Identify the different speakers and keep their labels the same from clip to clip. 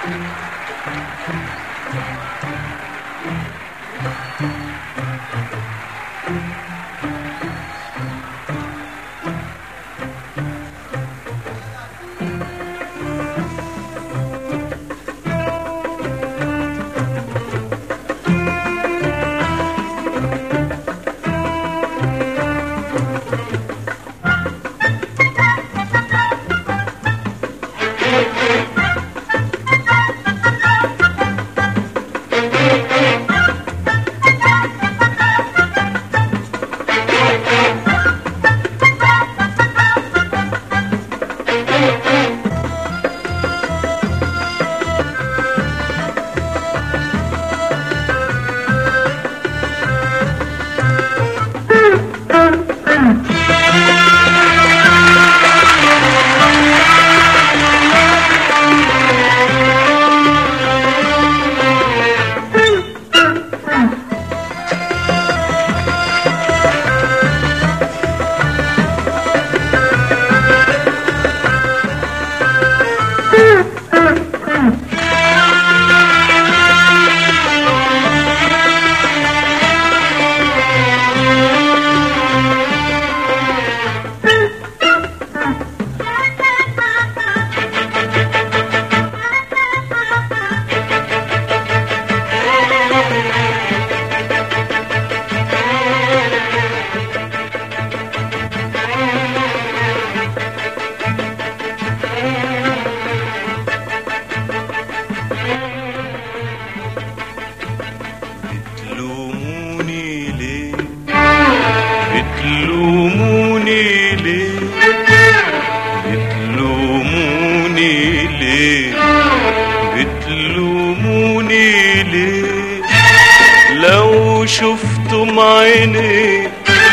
Speaker 1: شفتم عيني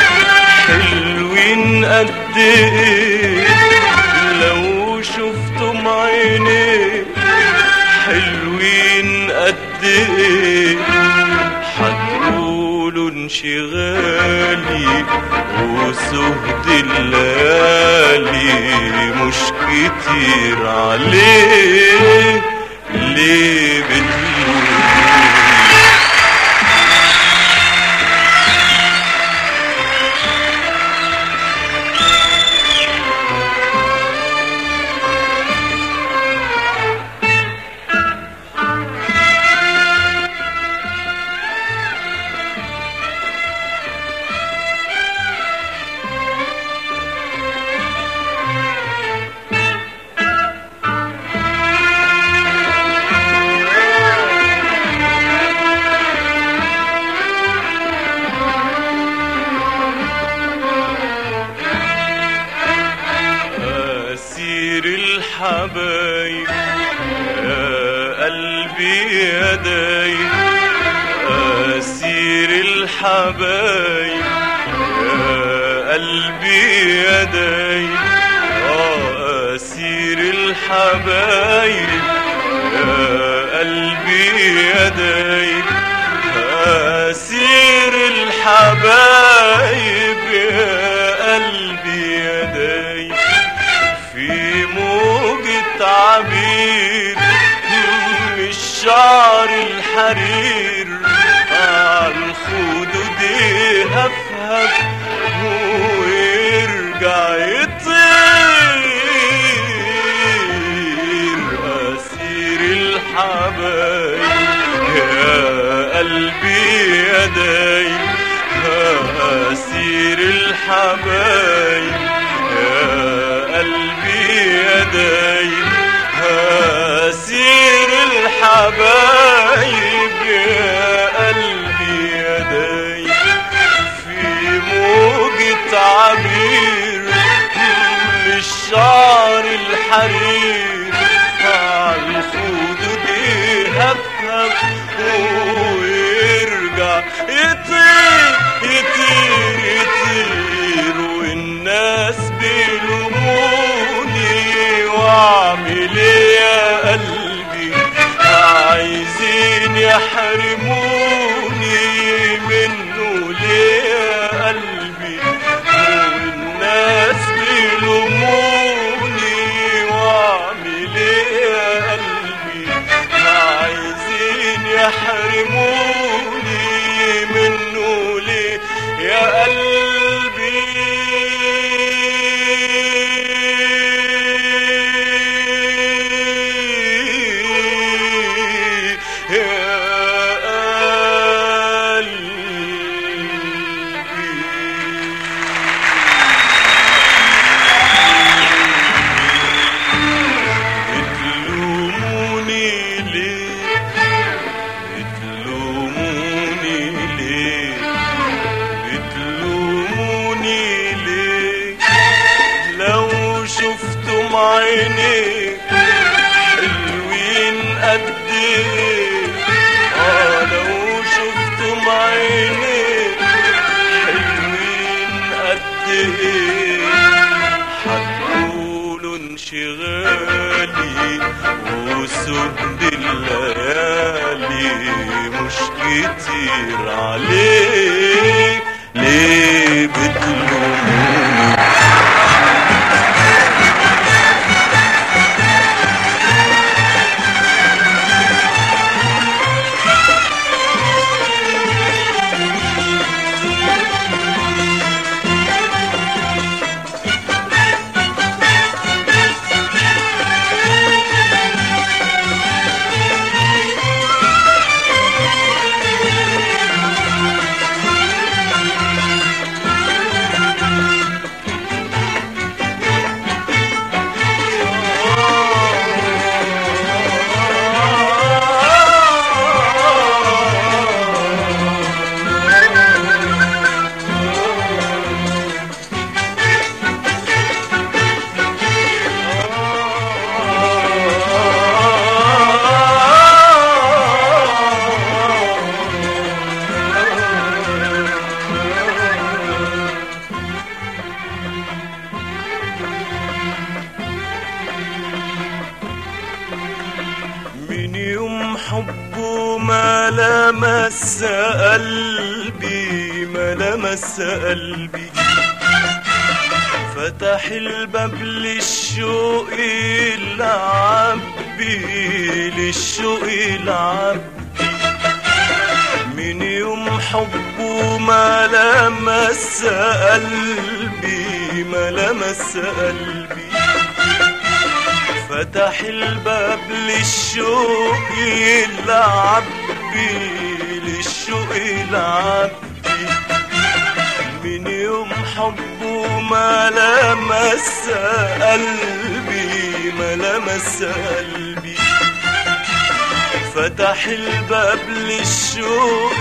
Speaker 1: حلوين قد ايه، لو شفتم عيني حلوين قد ايه حتقولوا انشغالي وسهد الليالي مش كتير عليه. ليه بتقول الحبايب يا قلبي يا دايب، أسير الحبايب يا قلبي يا دايب، أسير الحبايب يا قلبي يا دايب، أسير الحبايب يا قلبي يا دايب في موجة عبير من الشعر الحرير عالخدود يهفهف ويرجع يطير. أسير الحبايب يا قلبي يا دايب، أسير الحبايب يا قلبي يا دايب، أسير الحبايب يا قلبي يا دايب في موجة عبير من الشعر الحرير عالخدود يهفهف ويرجع يطير يطير يطير، والناس بيلوموني واعمل ايه يا قلبي، عايزين يحرموني منه ليه يا قلبي، والناس بيلوموني واعمل ايه يا قلبي، قد ايه لو شفتم عينيك حلوين قد ايه هتقولوا انشغالي وسهد الليالي مش كتير عليك ليه بتلوموني من يوم حبه ما لمس قلبي ما لمس قلبي فتح الباب للشوق العبي للشوق العبي من يوم حبه ما لمس قلبي ما لمس قلبي فتح الباب للشوق العبي للشوق العبي من يوم حبه ما لمس قلبي ما لمس قلبي فتح الباب للشوق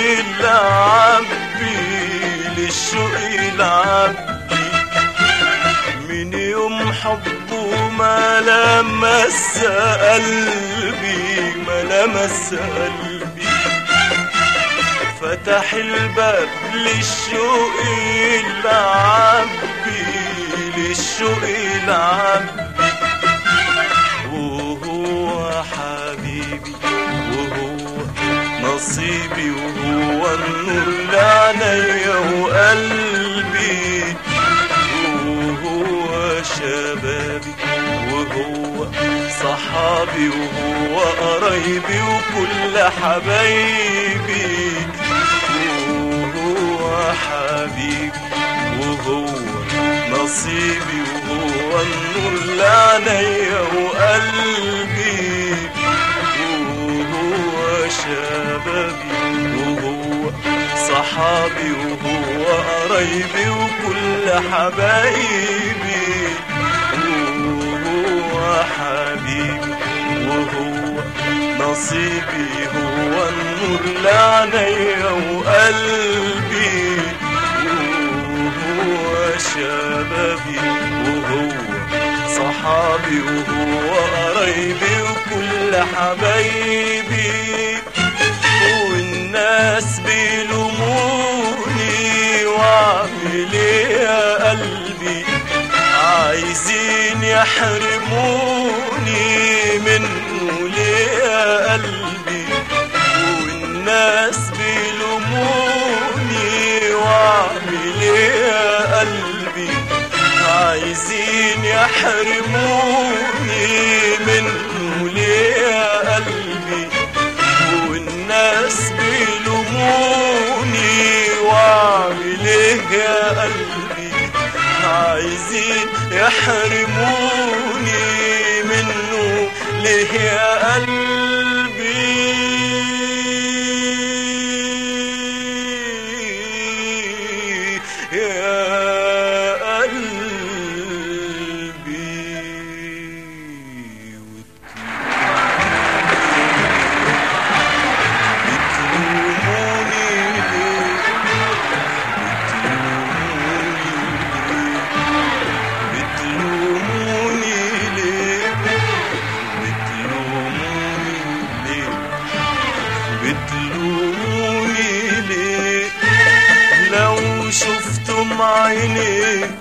Speaker 1: العبي للشوق العبي من يوم حبه ما لمس قلبي ما لمس قلبي فتح الباب للشوق العبي للشوق العبي وهو حبيبي وهو نصيبي وهو النور لعينيا وقلبي وهو شبابي وهو صحابي وهو قرايبي وكل حبايبي وهو حبيبي وهو نصيبي وهو النور لعينيا وقلبي وهو شبابي وهو صحابي وهو قرايبي وكل حبايبي وهو حبيبي وهو نصيبي هو النور لعينيا وقلبي وهو شبابي وهو صحابي وهو قرايبي وكل حبايبي والناس بيلوموني واعمل ايه يا قلبي عايزين يحرموني منه ليه يا قلبي والناس بيلوموني واعمل ايه يا قلبي عايزين يحرموني منه ليه يا قلبي والناس بيلوموني واعمل ايه يا قلبي عايزين يحرموني عينيك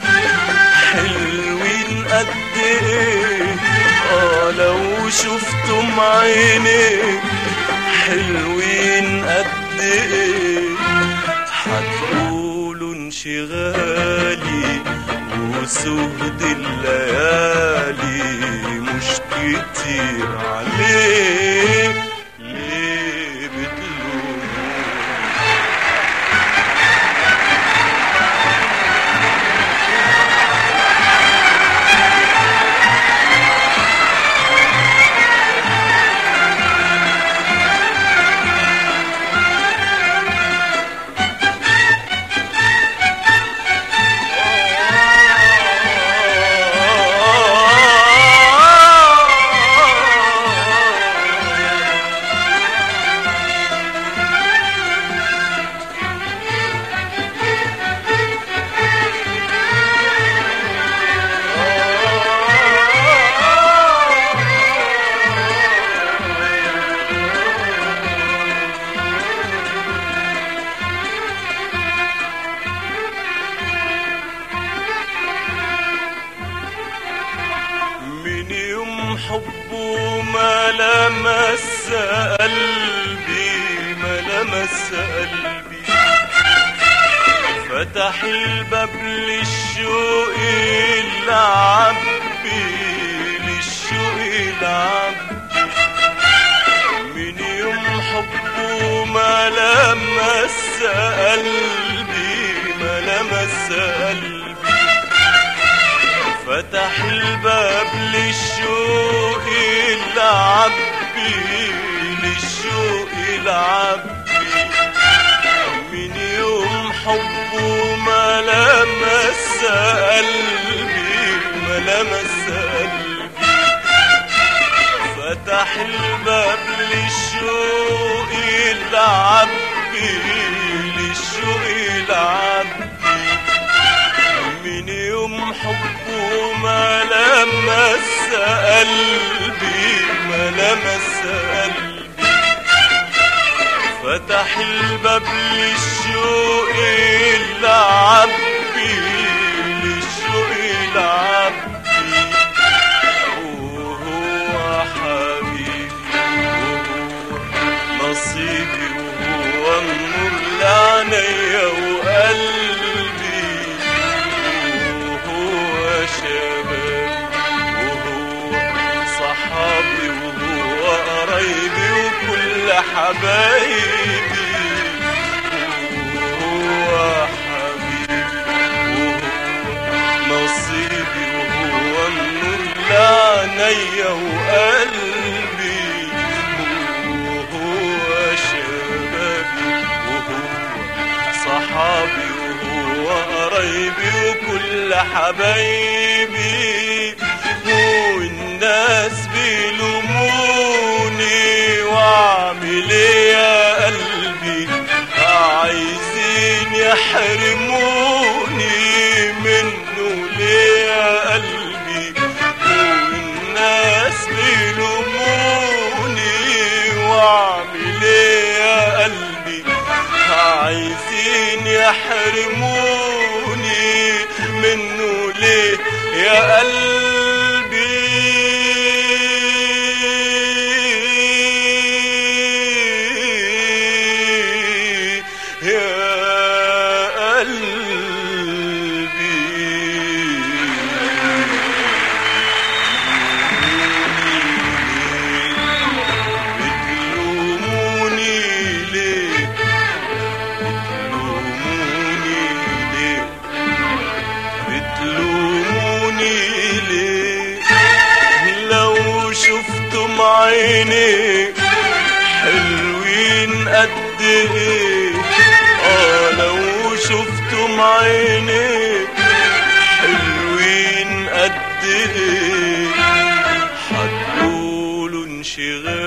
Speaker 1: حلوين قد ايه. لو شفتم عينيك حلوين قد ايه هتقولوا انشغالي وسهد الليالي مش كتير عليك. ليه بتلوموني؟ حبه ما لمس قلبي ما لمس قلبي فتح الباب للشوق العبي للشوق العبي. من يوم حبه ما لمس قلبي ما لمس قلبي فتح الباب للشوق العبي للشوق العبي. من يوم حبه ما لمس قلبي ما لمس قلبي فتح الباب للشوق العبي للشوق العبي. من يوم حبه ما لمس قلبي ما لمس قلبي فتح الباب للشوق العبي للشوق العبي. وهو حبيبي وهو نصيبي وهو النور لعينيا وقلبي شبابي وهو صحابي وهو قرايبي وكل حبايبي. وهو حبيبي وهو نصيبي وهو النور لعينيا وقلبي. وهو شبابي وهو صحابي وهو قرايبي وكل حبايبي. والناس بيلوموني واعمل ايه يا قلبي عايزين يحرموني منه ليه يا قلبي. والناس بيلوموني واعمل ايه يا قلبي عايزين يحرموني منه ليه يا قلبي. يا قلبي بتلوموني ليه بتلوموني ليه. لو شفتم عينيك حلوين قد ايه. لو شفتم عينيك حلوين قد ايه هتقولوا انشغال